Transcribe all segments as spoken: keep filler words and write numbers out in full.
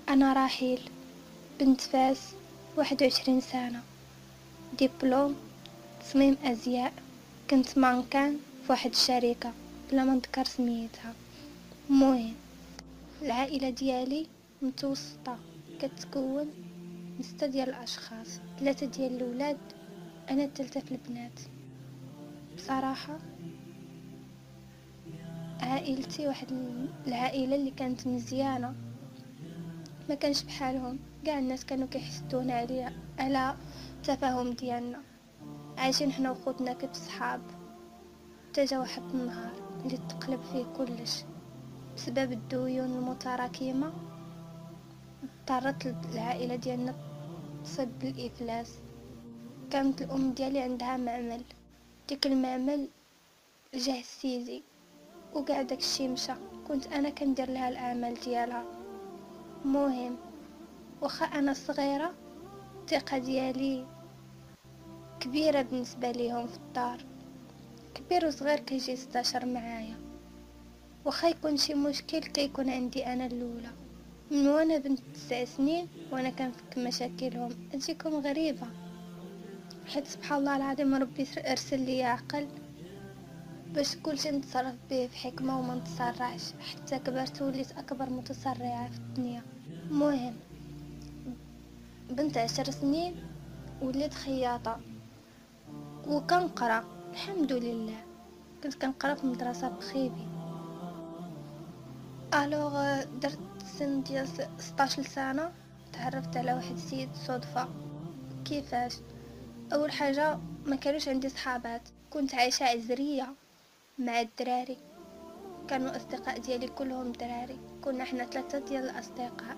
أنا راحيل بنت فاس، واحد وعشرين سنة، دبلوم تصميم أزياء. كنت مانكان في واحد الشركة بلا ما نذكر سميتها. المهم العائلة ديالي متوسطة، كتكون من ستة ديال الأشخاص، ثلاثة ديال الولاد، أنا الثالثة في البنات. بصراحة عائلتي واحد العائلة اللي كانت مزيانة، ما كانش بحالهم كاع الناس كانوا كيحسدونا عليا على التفاهم ديالنا، عايشين حنا وخوتنا كبصحاب. تجا واحد النهار اللي تقلب فيه كلش بسبب الديون المتراكمه، اضطرت العائله ديالنا تصب بالافلاس. كانت الام ديالي عندها معمل، ديك المعمل جاه السيزي وكاع داكشي مشى، كنت انا كندير لها الاعمال ديالها. مهم واخا انا صغيره، الثقه ديالي كبيره بالنسبه ليهم في الدار، كبير وصغير كيجي يستاشر معايا، واخا يكون شي مشكل كيكون عندي انا الاولى. من وانا بنت تسع سنين وانا كنفك مشاكلهم، تجيكم غريبه حيت سبحان الله العظيم ربي ارسل لي عقل باش كلشي نتصرف به بحكمه وما نتسرعش، حتى كبرت وليت اكبر متسرعه في الدنيا. مهم بنت عشر سنين وليت خياطه وكنقرا الحمد لله، كنت كنقرا في مدرسه بخيبي. الوغ درت سن ديال ستاش سنه، تعرفت على واحد السيد صدفه. كيفاش؟ اول حاجه ما كانوش عندي صحابات، كنت عايشه عزريه مع الدراري، كانوا اصدقاء ديالي كلهم دراري، كنا احنا ثلاثه ديال الاصدقاء،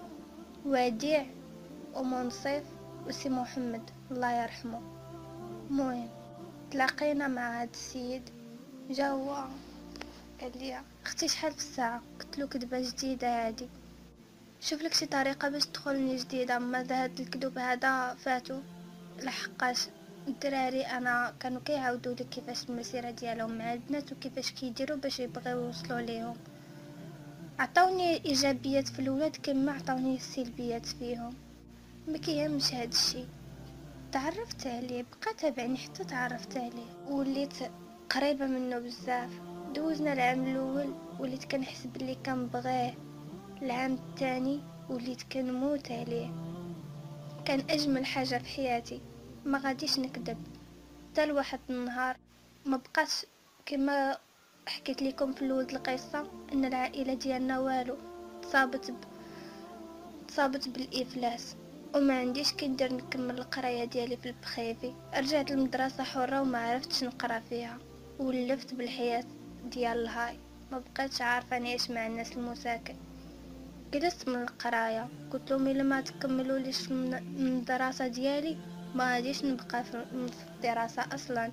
وديع ومنصف وسي محمد الله يرحمه. المهم تلاقينا مع هاد السيد، جا هو قال لي اختي شحال في الساعه؟ قلت له كذبه جديده هادي، شوف لك شي طريقه باش تدخلني جديده، اما هاد الكذوب هذا فاتو. لحقاش الدراري انا كانوا كيعاودوا لي كيفاش المسيره ديالهم مع البنات وكيفاش كيديروا باش يبغيو يوصلوا ليهم، عطاوني ايجابيات في الولاد كما عطاوني السلبيات فيهم. ما كيهمش هاد الشيء، تعرفت عليه بقى تابعني حتى تعرفت عليه وليت قريبه منه بزاف. دوزنا العام الاول وليت كنحس بلي كنبغيه، العام الثاني وليت كنموت عليه، كان اجمل حاجه في حياتي، ما غاديش نكذب. حتى لواحد النهار ما بقاش كما حكيت لكم في الاول القصه ان العائله ديالنا والو، تصابت ب... تصابت بالافلاس وما عنديش كندير نكمل القرايه ديالي في البخيفي. رجعت للمدرسه حره وما عرفتش نقرا فيها، ولفت بالحياه ديال الهاي، ما بقيتش عارفه نعيش مع الناس المساكن. جلست من القرايه، قلت لهم الا ما تكملوليش من الدراسه ديالي ما غاديش نبقى في الدراسه اصلا.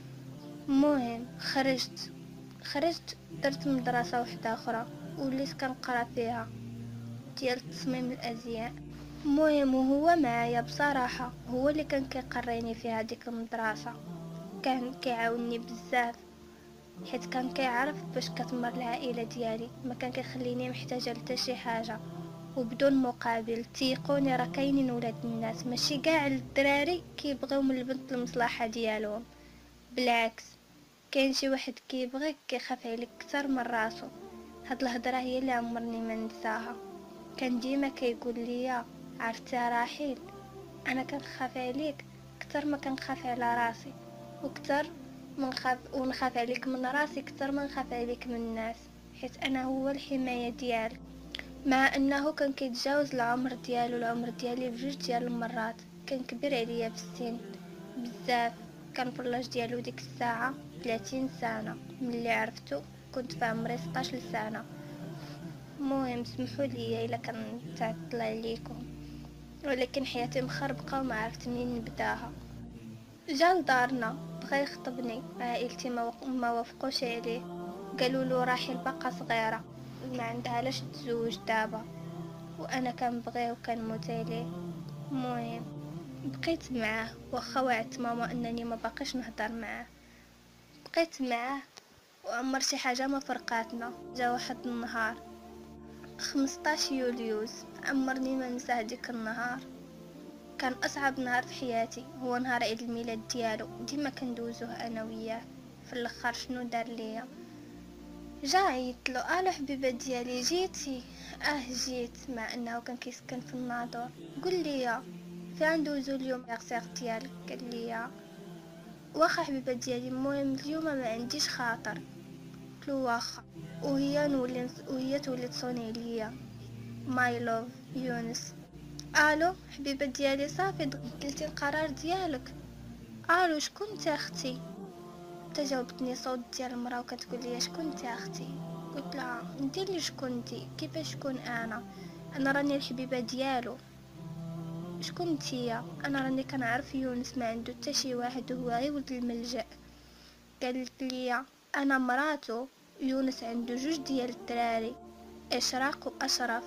المهم خرجت خرجت درت مدرسه واحده اخرى وليت كنقرا فيها ديال تصميم الازياء. المهم وهو معايا بصراحه، هو اللي كان كيقريني في هذيك المدرسه، كان كيعاونني بزاف حيت كان كيعرف باش كتمر العائله ديالي، ما كان كيخليني محتاجه لتا شي حاجه وبدون مقابل. تيقوني راه كاينين ولاد الناس ماشي كاع الدراري كيبغيو من البنت المصلحه ديالهم، بالعكس كاين شي واحد كيبغيك كيخاف عليك اكثر من راسو. هاد الهضره هي اللي عمرني ما ننساها، كان ديما كيقول لي عرفتي راحيل، انا كنخاف عليك اكثر ما كنخاف على راسي، وكثر من خاف ونخاف عليك من راسي اكثر ما نخاف عليك من الناس، حيت انا هو الحمايه ديالك. مع انه كان كيتجاوز العمر ديالو العمر ديالي بجوج ديال المرات، كان كبير عليا بالسن بزاف، كان فلاج ديالو ديك الساعه ثلاثين سنه. ملي عرفتو كنت في عمري ستاش سنه. المهم سمحوا لي الا كنتعطل عليكم، ولكن حياتي مخربقه وما عرفت منين نبداها. جا لدارنا بغى يخطبني، عائلتي ما وق- ما وافقوش عليه، قالوا له راحيل باقا صغيره ما عندها لاش تزوج دابا، وانا كنبغيه وكنموت عليه. المهم بقيت معاه واخا وعدت ماما انني ما باقيش نهضر معاه، بقيت معاه وعمر شي حاجه ما فرقاتنا. جا واحد النهار خمسطاش يوليوز عمرني ما ننسى هديك النهار. كان اصعب نهار في حياتي، هو نهار عيد الميلاد ديالو. ديما كندوزوه انا وياه. في الاخر شنو دار ليا؟ جا عيطلو: الو حبيبه ديالي جيتي؟ اه جيت، مع انه كان كيسكن في الناظور. قول لي فين ندوزو اليوم العرسير ديالك؟ قال لي واخا حبيبه ديالي، المهم اليوم ما عنديش خاطر. قلت له واخا. وهي نولي وهي تولي تصوني عليا: ماي لوف يونس. الو حبيبه ديالي، صافي بدلتي القرار ديالك؟ الو شكون انت اختي؟ تجاوبتني صوت ديال المراه وكتقول لي: شكون انت اختي؟ قلت لها: انت اللي شكون انت؟ كيفاش شكون انا؟ انا راني الحبيبه ديالو. شكون نتيا؟ انا راني كنعرف يونس، ما عنده حتى شي واحد وهو غير ولد الملجأ. قالت لي: انا مراتو. يونس عنده جوج ديال الدراري، اشراق واشرف.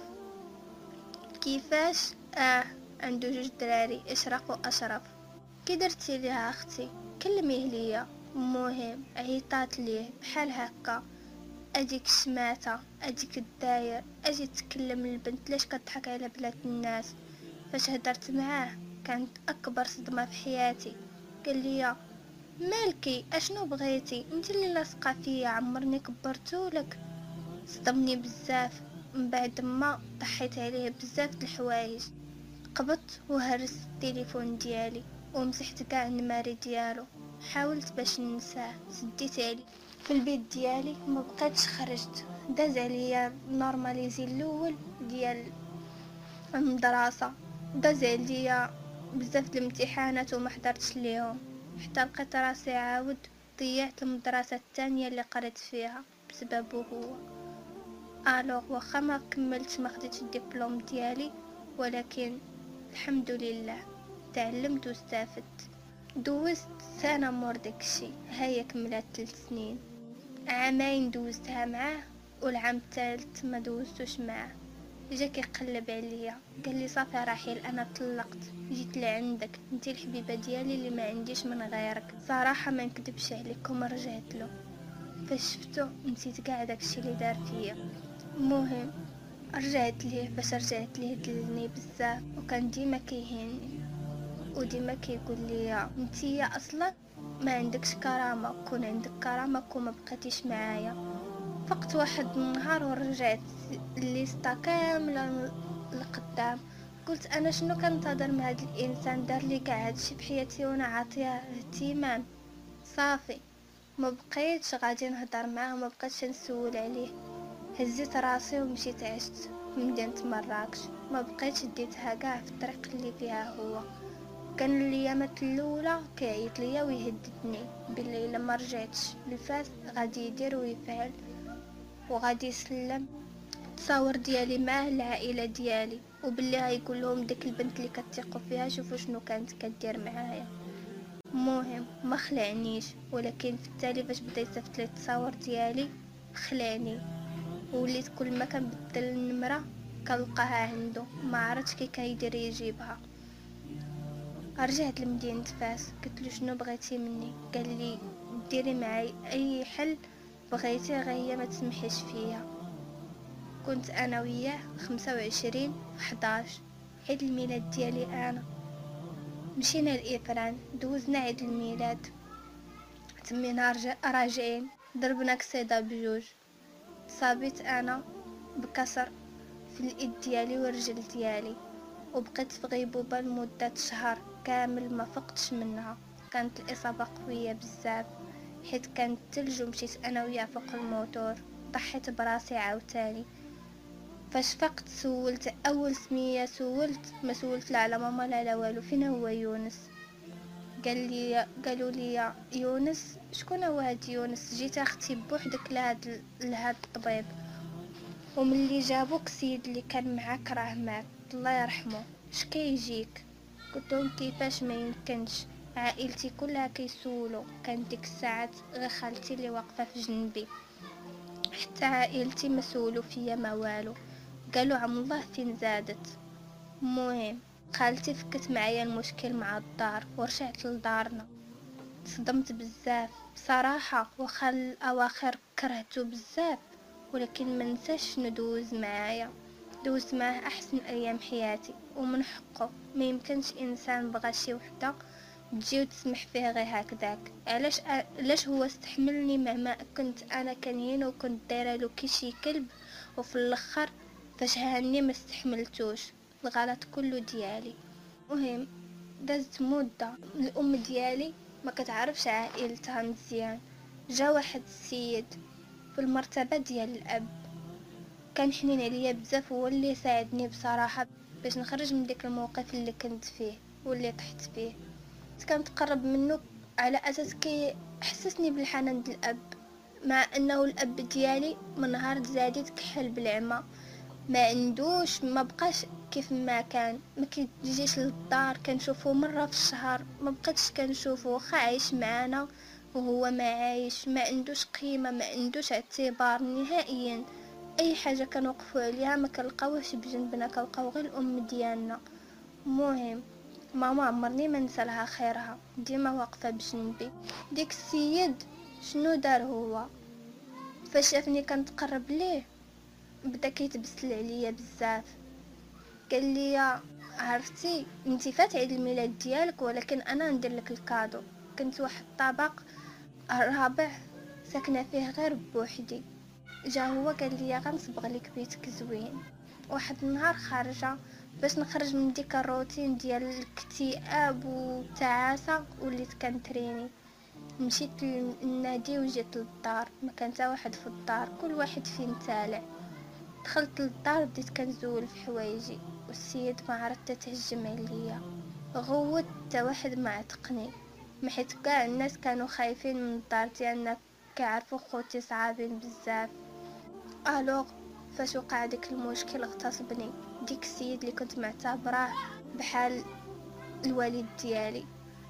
كيفاش؟ اه عنده جوج دراري، اشراق واشرف. كي درتي ليها اختي؟ كلميه ليا. المهم عيطات ليه بحال هكا: اديك الشماته، اديك الداير، اجي تكلم البنت ليش كتضحك على بنات الناس. فاش هدرت معاه كانت اكبر صدمه في حياتي. قال لي: مالكي اشنو بغيتي؟ انت اللي لاصقه فيا، عمرني كبرتولك. صدمني بزاف. من بعد ما ضحيت عليه بزاف د الحوايج، قبضت وهرست التليفون ديالي ومسحت كاع النماري ديالو. حاولت باش ننساه، سديت عليه في البيت ديالي، ما بقيتش خرجت. داز عليا نورماليزي الاول ديال المدرسه، داز عليا بزاف د الامتحانات وما حضرتش ليهم، حتى لقيت راسي عاود ضيعت المدرسه الثانيه اللي قريت فيها بسببه هو. الوغ واخا ما كملتش، ما خديتش الدبلوم ديالي، ولكن الحمد لله تعلمت واستفدت. دوزت سنه مور داكشي، هيا كملت ثلاث سنين. عامين دوزتها معاه، والعام الثالث ما دوزتوش معاه. جا كيقلب عليا قال لي: صافي رحيل، انا طلقت، جيت لعندك، انت الحبيبه ديالي اللي ما عنديش من غيرك. صراحه ما نكذبش عليكم، رجعت له. فاش شفتو نسيت كاع داكشي اللي دار فيا. المهم رجعت ليه. فاش رجعت ليه دلني بزاف، وكان ديما كيهيني وديما كيقول لي: نتيا اصلا ما عندكش كرامه، كون عندك كرامه كون ما بقيتيش معايا. فقت واحد النهار ورجعت الليستا كامله لقدام. قلت: انا شنو كنتظر من هذا الانسان؟ دار لي كاع هادشي بحياتي وانا عاطيه اهتمام؟ صافي ما بقيتش غادي نهضر معاه، ما بقيتش نسول عليه. هزيت راسي ومشيت عشت في مدينه مراكش. ما بقيتش ديتها كاع في الطريق اللي فيها هو. كان الايامات الاولى كيعيط ليا ويهددني باللي الا ما رجعتش لفاس غادي يدير ويفعل، وغادي يسلم تصاور ديالي معاه العائله ديالي، وباللي غايقول لهم ديك البنت اللي كتثقوا فيها شوفوا شنو كانت كدير معايا. المهم ما خلعنيش، ولكن في التالي فاش بدا يصيفط لي التصاور ديالي خلعني، وليت كل ما كنبدل النمره كنلقاها عنده. ما عرفتش كي كيدير يجيبها. رجعت لمدينه فاس، قلت له: شنو بغيتي مني؟ قال لي: ديري معاي اي حل بغيتي، غير ما تسمحيش فيا. كنت انا وياه خمسة وعشرين حداش عيد الميلاد ديالي انا. مشينا لإفران، دوزنا عيد الميلاد. تمينا راجعين ضربنا كسيده بجوج. صابيت انا بكسر في الايد ديالي والرجل ديالي، وبقيت في غيبوبه لمده شهر كامل ما فقتش منها. كانت الاصابه قويه بزاف حيت كانت تلج، ومشيت انا وياه فوق الموتور. ضحيت براسي عاوتاني. فاش فقت سولت اول سميه، سولت ما سولت لا على ماما لا لا والو. فين هو يونس؟ قال لي قالوا لي: يونس؟ شكون هو هاد يونس؟ جيت اختي بوحدك لهاد لهاد الطبيب، وملي جابوك السيد اللي كان معاك راه مات الله يرحمه، اش كيجيك؟ قلت لهم: كيفاش ما يمكنش، عائلتي كلها كيسولوا. كان ديك الساعات غير خالتي اللي واقفه في جنبي، حتى عائلتي ما سولوا فيا ما والو، قالوا عم الله فين زادت. المهم خالتي فكت معايا المشكل مع الدار ورجعت لدارنا. صدمت بزاف بصراحه، واخا الاواخر كرهته بزاف، ولكن ما نساش ندوز معايا. دوزت معاه احسن ايام حياتي، ومن حقه ما يمكنش انسان بغى شي وحده تجي وتسمح فيه غير هكذاك. علاش علاش هو استحملني مع ما كنت انا كنهين وكنت دايره له كي شي كلب، وفي الاخر فاش هاني ما استحملتوش، الغلط كله ديالي. مهم دازت مده الام ديالي ما كتعرفش عائلتها مزيان. جا واحد السيد في المرتبه ديال الاب، كان حنين عليا بزاف، هو اللي ساعدني بصراحه باش نخرج من ديك الموقف اللي كنت فيه واللي طحت فيه. كنتقرب منه على اساس كي حسسني بالحنان ديال الاب، مع انه الاب ديالي من نهار زادت كحل بالعمى، ما عندوش، ما بقاش كيف ما كان، ما كيجيش للدار، كنشوفه مره في الشهر، ما بقيتش كنشوفه، واخا عايش معانا وهو ما عايش، ما عندوش قيمه، ما عندوش اعتبار نهائيا. اي حاجه كنوقفوا عليها ما كنلقاوهش بجنبنا، كنلقاو غير الام ديالنا. مهم ماما عمرني ما ننسى لها خيرها، ديما واقفه بجنبي. ديك السيد شنو دار هو؟ فاش شافني كنتقرب ليه بدا كيتبسل عليا بزاف، قال لي عرفتي انت فات عيد الميلاد ديالك ولكن انا ندير لك الكادو. كنت واحد الطابق رابع ساكنه فيه غير بوحدي، جا هو قال لي غنصبغ لك بيتك زوين. واحد النهار خارجه باش نخرج من ديك الروتين ديال الاكتئاب والتعاسه، وليت كنتريني، مشيت للنادي وجيت للدار، ما كان حتى واحد في الدار، كل واحد فين تالع. دخلت للدار بديت كنزول في حوايجي، والسيد ما عرفت تهجم عليا، غوت حتى واحد ما عتقني، حيت كاع الناس كانوا خايفين من الدار ديالنا، كيعرفوا خوتي صعابين بزاف. الوغ فاش وقع داك المشكل اغتصبني ديك السيد اللي كنت معتبراه بحال الوالد ديالي.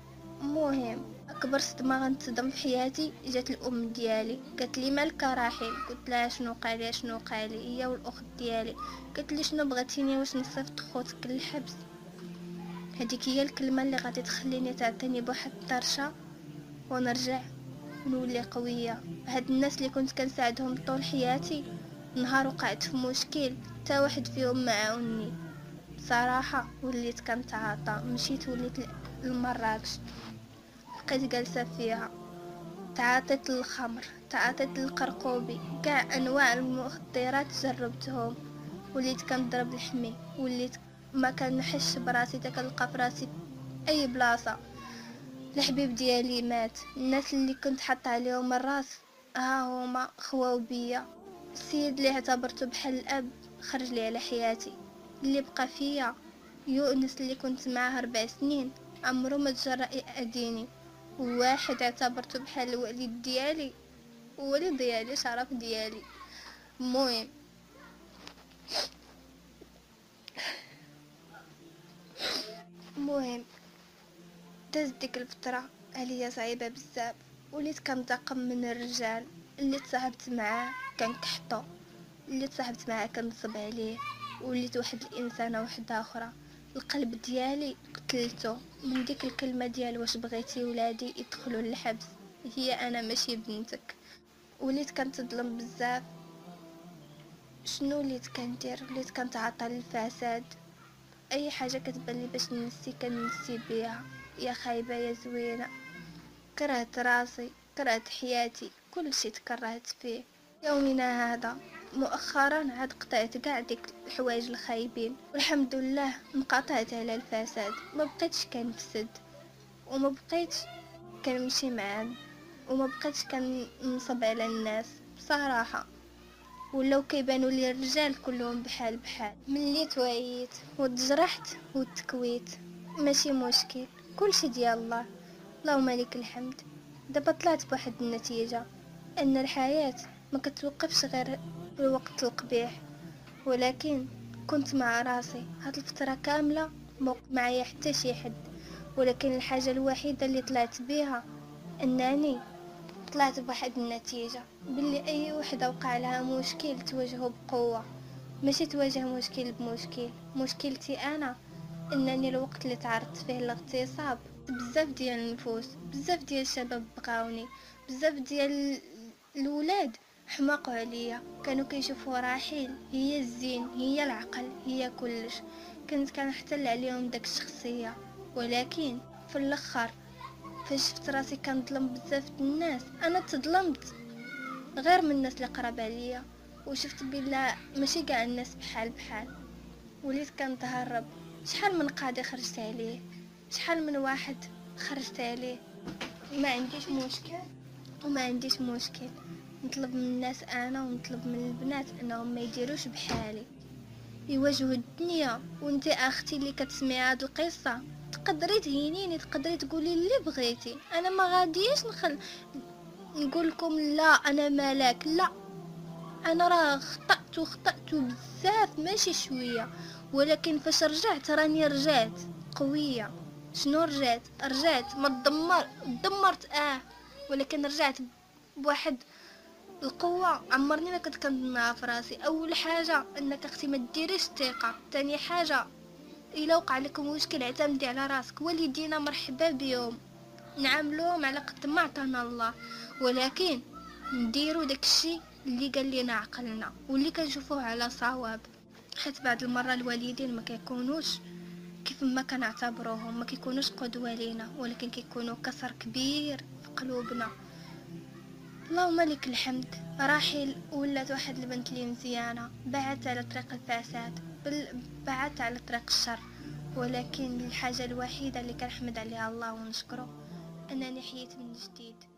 مهم اكبر صدمه غنتصدم في حياتي جات الام ديالي، قالت لي مالك راحي؟ قلت لها شنو قالي شنو قالي هي والاخت ديالي. قالت لي شنو بغيتيني واش نصيفط خوتك للحبس؟ هذيك هي الكلمه اللي غادي تخليني تعطيني بواحد الطرشه ونرجع نولي قويه. هاد الناس اللي كنت كنساعدهم طول حياتي، نهار وقعت في مشكل تا واحد فيهم ما عاوني بصراحه، وليت كنتعاطى، مشيت وليت لمراكش، بقيت جالسه فيها، تعاطيت للخمر، تعاطيت للقرقوبي، كاع انواع المخدرات جربتهم، وليت كنضرب الحمي، وليت ما كنحش براسي، تا كنلقى فراسي اي بلاصه. الحبيب ديالي مات، الناس اللي كنت حاطه عليهم الراس ها هما خواو بيا. السيد اللي اعتبرته بحال الاب خرج لي على حياتي، اللي بقى فيا يونس اللي كنت معاه اربع سنين عمرو ما تجرأ يأذيني، واحد اعتبرته بحال الوالد ديالي، والد ديالي شرف ديالي. المهم المهم داز ديك الفتره عليا صعيبه بزاف، وليت كنتقم من الرجال اللي تصاحبت معاه كنكحطو، اللي تصاحبت معاه كنصب عليه، وليت واحد الانسانه وحده اخرى. القلب ديالي قتلته من ديك الكلمه ديال واش بغيتي ولادي يدخلوا للحبس، هي انا ماشي بنتك. وليت كنتظلم بزاف. شنو وليت كندير؟ وليت كنتعاطى للفساد، اي حاجه كتبان لي باش ننسي كننسي بيها، يا خايبه يا زوينه. كرهت راسي، كرهت حياتي، كل شيء تكرهت فيه. يومنا هذا مؤخرا عاد قطعت كاع ديك الحوايج الخايبين، والحمد لله انقطعت على الفساد، ما بقيتش كنفسد، وما بقيتش كنمشي معاهم، وما بقيتش كنصب على الناس بصراحه. ولو كيبانوا لي الرجال كلهم بحال بحال، ملي توعيت وتجرحت وتكويت ماشي مشكل، كلشي ديال الله، اللهم لك الحمد. دابا طلعت بواحد النتيجه، ان الحياه ما كتوقفش غير في الوقت القبيح، ولكن كنت مع راسي هاد الفتره كامله موقف معايا حتى شي حد، ولكن الحاجه الوحيده اللي طلعت بيها انني طلعت بواحد النتيجة باللي اي وحده وقع لها مشكل تواجهه بقوة، ماشي تواجه مشكل بمشكل. مشكلتي انا انني الوقت اللي تعرضت فيه الاغتصاب بزاف ديال النفوس، بزاف ديال الشباب بقاوني، بزاف ديال الولاد حماقوا عليا، كانوا كيشوفوا راحيل هي الزين، هي العقل، هي كلش. كنت كنحتل عليهم داك الشخصيه، ولكن في الاخر فاش شفت راسي كنظلم بزاف د الناس، انا تظلمت غير من الناس اللي قرب عليا، وشفت بلا ماشي كاع الناس بحال بحال. وليت كنتهرب. شحال من قاضي خرجت عليه، شحال من واحد خرجت عليه. ما عنديش مشكل وما عنديش مشكل نطلب من الناس انا ونطلب من البنات انهم ما يديروش بحالي، يواجهوا الدنيا. وانت اختي اللي كتسمعي هاد القصه تقدري تهينيني، تقدري تقولي اللي بغيتي، انا ما غاديش نخل نقول لكم لا انا ملاك، لا انا راه خطأت وخطأت بزاف ماشي شويه، ولكن فاش رجعت راني رجعت قويه. شنو رجعت رجعت ما تدمر دمرت اه ولكن رجعت بواحد القوه عمرني ما كنت كنظنها في راسي. اول حاجه انك اختي ما ديريش الثقه، ثاني حاجه الا وقع لكم مشكل اعتمدي على راسك. والدينا مرحبا بهم، نعاملوهم على قد ما عطانا الله، ولكن نديروا داكشي اللي قال لنا عقلنا واللي كنشوفوه على صواب. حيت بعض المرة الوالدين ما كيكونوش كيف ما كنعتبروهم، ما كيكونوش قدوة لينا، ولكن كيكونوا كسر كبير في قلوبنا. اللهم لك الحمد، راحل ولات واحد البنت اللي مزيانه، بعدت على طريق الفساد، بل بعدت على طريق الشر. ولكن الحاجه الوحيده اللي كنحمد عليها الله ونشكره انني حييت من جديد.